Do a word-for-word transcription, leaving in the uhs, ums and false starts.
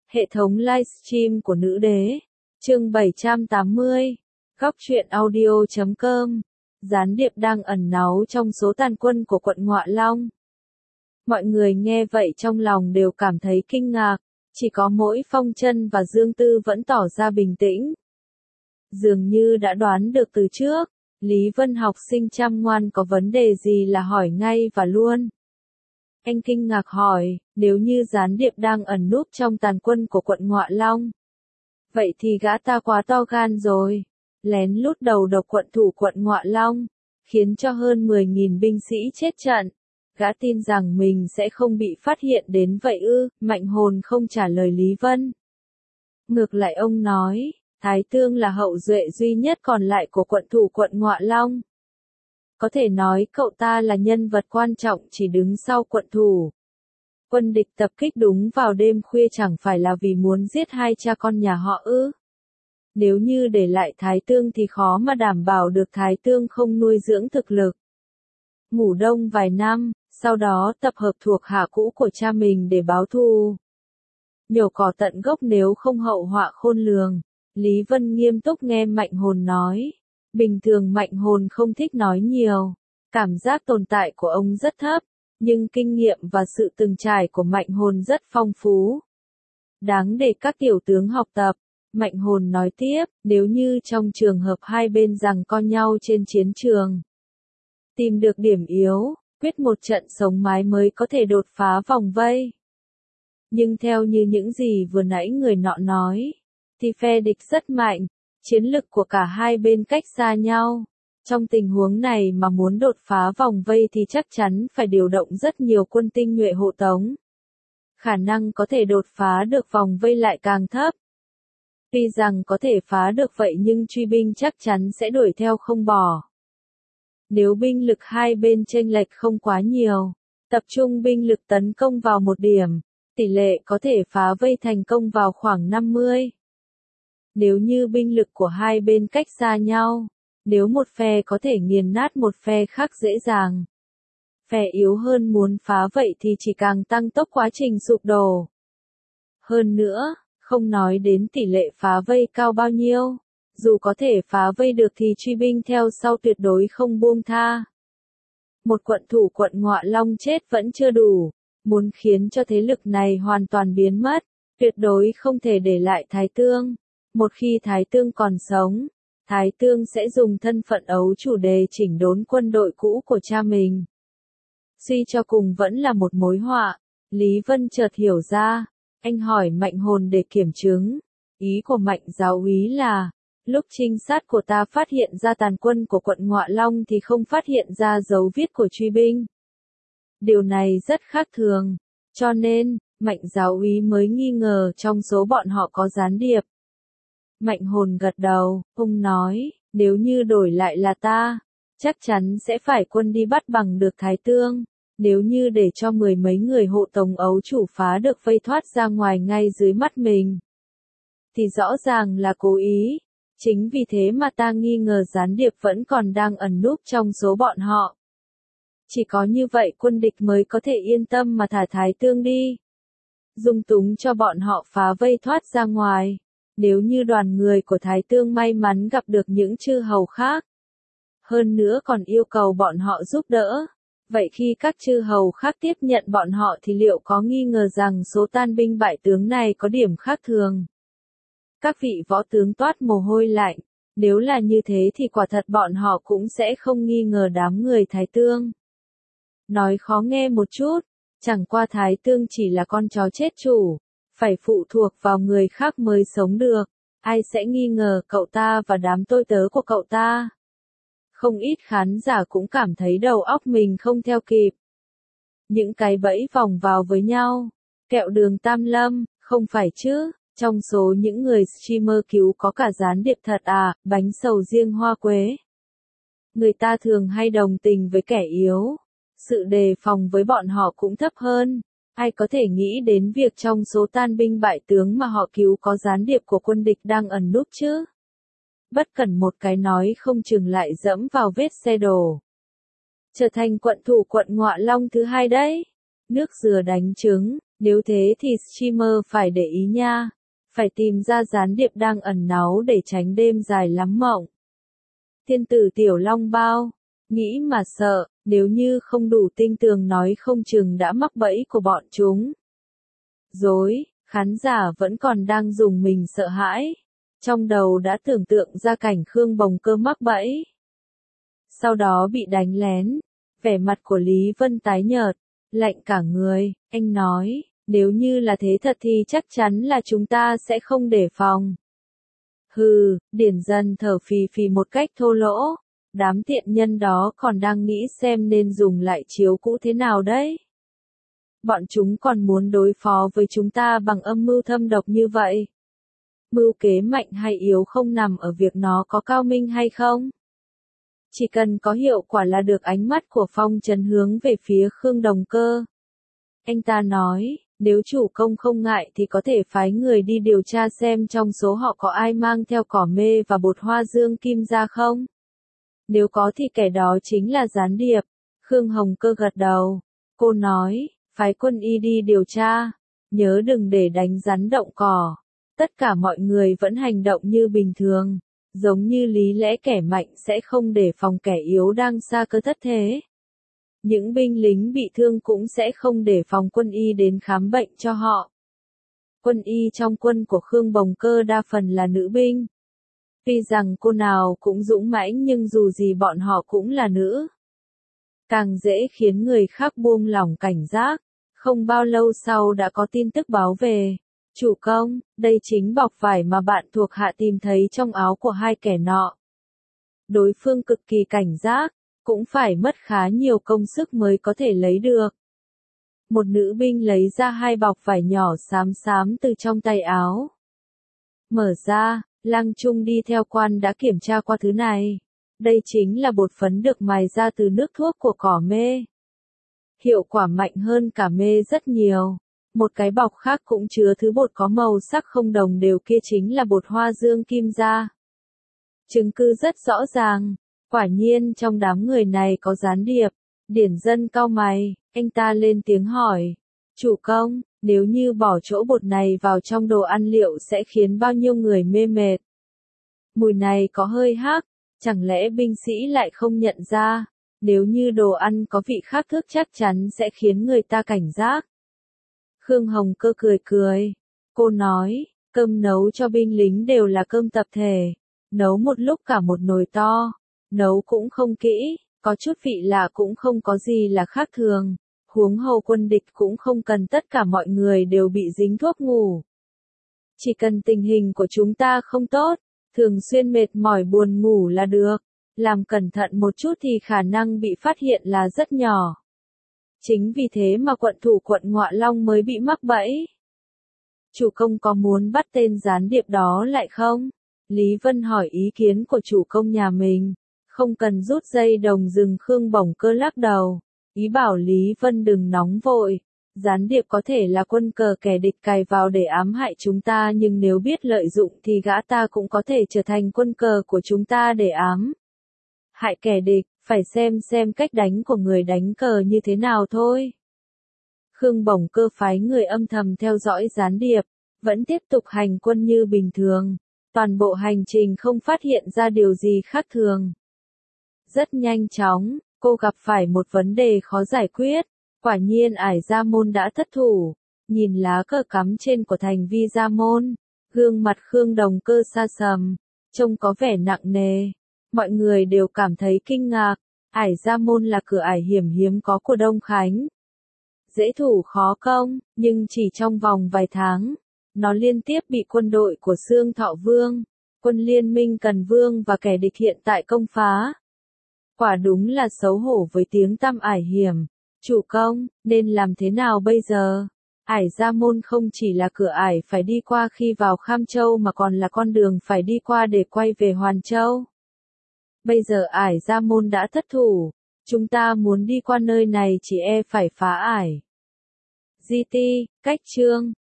Hệ thống livestream của nữ đế. Chương bảy trăm tám mươi. Góc truyện audio chấm com. Gián điệp đang ẩn náu trong số tàn quân của quận Ngọa Long. Mọi người nghe vậy trong lòng đều cảm thấy kinh ngạc, chỉ có mỗi Phong Chân và Dương Tư vẫn tỏ ra bình tĩnh. Dường như đã đoán được từ trước, Lý Vân học sinh chăm ngoan có vấn đề gì là hỏi ngay và luôn. Anh kinh ngạc hỏi, nếu như gián điệp đang ẩn núp trong tàn quân của quận Ngọa Long, vậy thì gã ta quá to gan rồi, lén lút đầu độc quận thủ quận Ngọa Long, khiến cho hơn mười nghìn binh sĩ chết trận. Gã tin rằng mình sẽ không bị phát hiện đến vậy ư? Mạnh Hồn không trả lời Lý Vân. Ngược lại ông nói, Thái Tương là hậu duệ duy nhất còn lại của quận thủ quận Ngọa Long. Có thể nói cậu ta là nhân vật quan trọng chỉ đứng sau quận thủ. Quân địch tập kích đúng vào đêm khuya chẳng phải là vì muốn giết hai cha con nhà họ ư? Nếu như để lại Thái Tương thì khó mà đảm bảo được Thái Tương không nuôi dưỡng thực lực. Ngủ đông vài năm, sau đó tập hợp thuộc hạ cũ của cha mình để báo thù. Nhổ cỏ tận gốc nếu không hậu họa khôn lường. Lý Vân nghiêm túc nghe Mạnh Hồn nói. Bình thường Mạnh Hồn không thích nói nhiều. Cảm giác tồn tại của ông rất thấp, nhưng kinh nghiệm và sự từng trải của Mạnh Hồn rất phong phú. Đáng để các tiểu tướng học tập. Mạnh Hồn nói tiếp, nếu như trong trường hợp hai bên giằng co nhau trên chiến trường, tìm được điểm yếu, quyết một trận sống mái mới có thể đột phá vòng vây. Nhưng theo như những gì vừa nãy người nọ nói, thì phe địch rất mạnh, chiến lực của cả hai bên cách xa nhau. Trong tình huống này mà muốn đột phá vòng vây thì chắc chắn phải điều động rất nhiều quân tinh nhuệ hộ tống. Khả năng có thể đột phá được vòng vây lại càng thấp. Tuy rằng có thể phá được vậy nhưng truy binh chắc chắn sẽ đuổi theo không bỏ. Nếu binh lực hai bên chênh lệch không quá nhiều, tập trung binh lực tấn công vào một điểm, tỷ lệ có thể phá vây thành công vào khoảng năm mươi. Nếu như binh lực của hai bên cách xa nhau, nếu một phe có thể nghiền nát một phe khác dễ dàng, phe yếu hơn muốn phá vậy thì chỉ càng tăng tốc quá trình sụp đổ. Hơn nữa, không nói đến tỷ lệ phá vây cao bao nhiêu, dù có thể phá vây được thì truy binh theo sau tuyệt đối không buông tha. Một quận thủ quận Ngọa Long chết vẫn chưa đủ, muốn khiến cho thế lực này hoàn toàn biến mất, tuyệt đối không thể để lại Thái Tương. Một khi Thái Tương còn sống, Thái Tương sẽ dùng thân phận ấu chủ đề chỉnh đốn quân đội cũ của cha mình. Suy cho cùng vẫn là một mối họa. Lý Vân chợt hiểu ra, anh hỏi Mạnh Hồn để kiểm chứng. Ý của Mạnh giáo úy là, lúc trinh sát của ta phát hiện ra tàn quân của quận Ngọa Long thì không phát hiện ra dấu viết của truy binh. Điều này rất khác thường, cho nên, Mạnh giáo úy mới nghi ngờ trong số bọn họ có gián điệp. Mạnh Hồn gật đầu, ông nói, nếu như đổi lại là ta, chắc chắn sẽ phải quân đi bắt bằng được Thái Tương. Nếu như để cho mười mấy người hộ tống ấu chủ phá được vây thoát ra ngoài ngay dưới mắt mình, thì rõ ràng là cố ý. Chính vì thế mà ta nghi ngờ gián điệp vẫn còn đang ẩn núp trong số bọn họ. Chỉ có như vậy quân địch mới có thể yên tâm mà thả Thái Tương đi, dung túng cho bọn họ phá vây thoát ra ngoài. Nếu như đoàn người của Thái Tương may mắn gặp được những chư hầu khác, hơn nữa còn yêu cầu bọn họ giúp đỡ, vậy khi các chư hầu khác tiếp nhận bọn họ thì liệu có nghi ngờ rằng số tan binh bại tướng này có điểm khác thường? Các vị võ tướng toát mồ hôi lạnh, nếu là như thế thì quả thật bọn họ cũng sẽ không nghi ngờ đám người Thái Tương. Nói khó nghe một chút, chẳng qua Thái Tương chỉ là con chó chết chủ, phải phụ thuộc vào người khác mới sống được, ai sẽ nghi ngờ cậu ta và đám tôi tớ của cậu ta. Không ít khán giả cũng cảm thấy đầu óc mình không theo kịp. Những cái bẫy vòng vào với nhau, kẹo đường Tam Lâm, không phải chứ, trong số những người streamer cứu có cả gián điệp thật à, bánh sầu riêng hoa quế. Người ta thường hay đồng tình với kẻ yếu, sự đề phòng với bọn họ cũng thấp hơn. Ai có thể nghĩ đến việc trong số tan binh bại tướng mà họ cứu có gián điệp của quân địch đang ẩn núp chứ? Bất cần một cái nói không chừng lại dẫm vào vết xe đổ. Trở thành quận thủ quận Ngọa Long thứ hai đấy. Nước dừa đánh trứng, Nếu thế thì streamer phải để ý nha, phải tìm ra gián điệp đang ẩn náu để tránh đêm dài lắm mộng. Thiên tử Tiểu Long Bao, nghĩ mà sợ, nếu như không đủ tinh tường nói không chừng đã mắc bẫy của bọn chúng. Dối, khán giả vẫn còn đang dùng mình sợ hãi, trong đầu đã tưởng tượng ra cảnh Khương Bồng Cơ mắc bẫy. Sau đó bị đánh lén, vẻ mặt của Lý Vân tái nhợt, lạnh cả người, anh nói, nếu như là thế thật thì chắc chắn là chúng ta sẽ không đề phòng. Hừ, Điển Dân thở phì phì một cách thô lỗ, đám tiện nhân đó còn đang nghĩ xem nên dùng lại chiếu cũ thế nào đấy. Bọn chúng còn muốn đối phó với chúng ta bằng âm mưu thâm độc như vậy. Mưu kế mạnh hay yếu không nằm ở việc nó có cao minh hay không. Chỉ cần có hiệu quả là được. Ánh mắt của Phong Trấn hướng về phía Khương Đồng Cơ. Anh ta nói, nếu chủ công không ngại thì có thể phái người đi điều tra xem trong số họ có ai mang theo cỏ mê và bột hoa dương kim ra không? Nếu có thì kẻ đó chính là gián điệp. Khương Hồng Cơ gật đầu. Cô nói, phái quân y đi điều tra. Nhớ đừng để đánh rắn động cỏ. Tất cả mọi người vẫn hành động như bình thường. Giống như lý lẽ kẻ mạnh sẽ không để phòng kẻ yếu đang xa cơ thất thế. Những binh lính bị thương cũng sẽ không để phòng quân y đến khám bệnh cho họ. Quân y trong quân của Khương Bồng Cơ đa phần là nữ binh. Tuy rằng cô nào cũng dũng mãnh nhưng dù gì bọn họ cũng là nữ. Càng dễ khiến người khác buông lỏng cảnh giác. Không bao lâu sau đã có tin tức báo về. Chủ công, đây chính bọc vải mà bạn thuộc hạ tìm thấy trong áo của hai kẻ nọ. Đối phương cực kỳ cảnh giác, cũng phải mất khá nhiều công sức mới có thể lấy được. Một nữ binh lấy ra hai bọc vải nhỏ xám xám từ trong tay áo. Mở ra, Lăng Trung đi theo quan đã kiểm tra qua thứ này. Đây chính là bột phấn được mài ra từ nước thuốc của cỏ mê. Hiệu quả mạnh hơn cả mê rất nhiều. Một cái bọc khác cũng chứa thứ bột có màu sắc không đồng đều kia chính là bột hoa dương kim ra. Chứng cứ rất rõ ràng, quả nhiên trong đám người này có gián điệp. Điển Dân cau mày, anh ta lên tiếng hỏi, chủ công, nếu như bỏ chỗ bột này vào trong đồ ăn liệu sẽ khiến bao nhiêu người mê mệt. Mùi này có hơi hắc, chẳng lẽ binh sĩ lại không nhận ra, nếu như đồ ăn có vị khác thường chắc chắn sẽ khiến người ta cảnh giác. Khương Hồng Cơ cười cười. Cô nói, cơm nấu cho binh lính đều là cơm tập thể. Nấu một lúc cả một nồi to. Nấu cũng không kỹ, có chút vị lạ cũng không có gì là khác thường. Huống hồ quân địch cũng không cần tất cả mọi người đều bị dính thuốc ngủ. Chỉ cần tình hình của chúng ta không tốt, thường xuyên mệt mỏi buồn ngủ là được. Làm cẩn thận một chút thì khả năng bị phát hiện là rất nhỏ. Chính vì thế mà quận thủ quận Ngọa Long mới bị mắc bẫy. Chủ công có muốn bắt tên gián điệp đó lại không? Lý Vân hỏi ý kiến của chủ công nhà mình. Không cần rút dây đồng rừng. Khương Bồng Cơ lắc đầu. Ý bảo Lý Vân đừng nóng vội. Gián điệp có thể là quân cờ kẻ địch cài vào để ám hại chúng ta nhưng nếu biết lợi dụng thì gã ta cũng có thể trở thành quân cờ của chúng ta để ám hại kẻ địch. Phải xem xem cách đánh của người đánh cờ như thế nào thôi. Khương Bồng Cơ phái người âm thầm theo dõi gián điệp, vẫn tiếp tục hành quân như bình thường. Toàn bộ hành trình không phát hiện ra điều gì khác thường. Rất nhanh chóng, cô gặp phải một vấn đề khó giải quyết. Quả nhiên Ải Gia Môn đã thất thủ. Nhìn lá cờ cắm trên của thành Vi Gia Môn, gương mặt Khương Đồng Cơ sa sầm, trông có vẻ nặng nề. Mọi người đều cảm thấy kinh ngạc. Ải Gia Môn là cửa ải hiểm hiếm có của Đông Khánh. Dễ thủ khó công, nhưng chỉ trong vòng vài tháng, nó liên tiếp bị quân đội của Xương Thọ Vương, quân liên minh Cần Vương và kẻ địch hiện tại công phá. Quả đúng là xấu hổ với tiếng tăm ải hiểm. Chủ công, nên làm thế nào bây giờ? Ải Gia Môn không chỉ là cửa ải phải đi qua khi vào Kham Châu mà còn là con đường phải đi qua để quay về Hoàn Châu. Bây giờ Ải Gia Môn đã thất thủ, chúng ta muốn đi qua nơi này chỉ e phải phá ải. giê tê, cách chương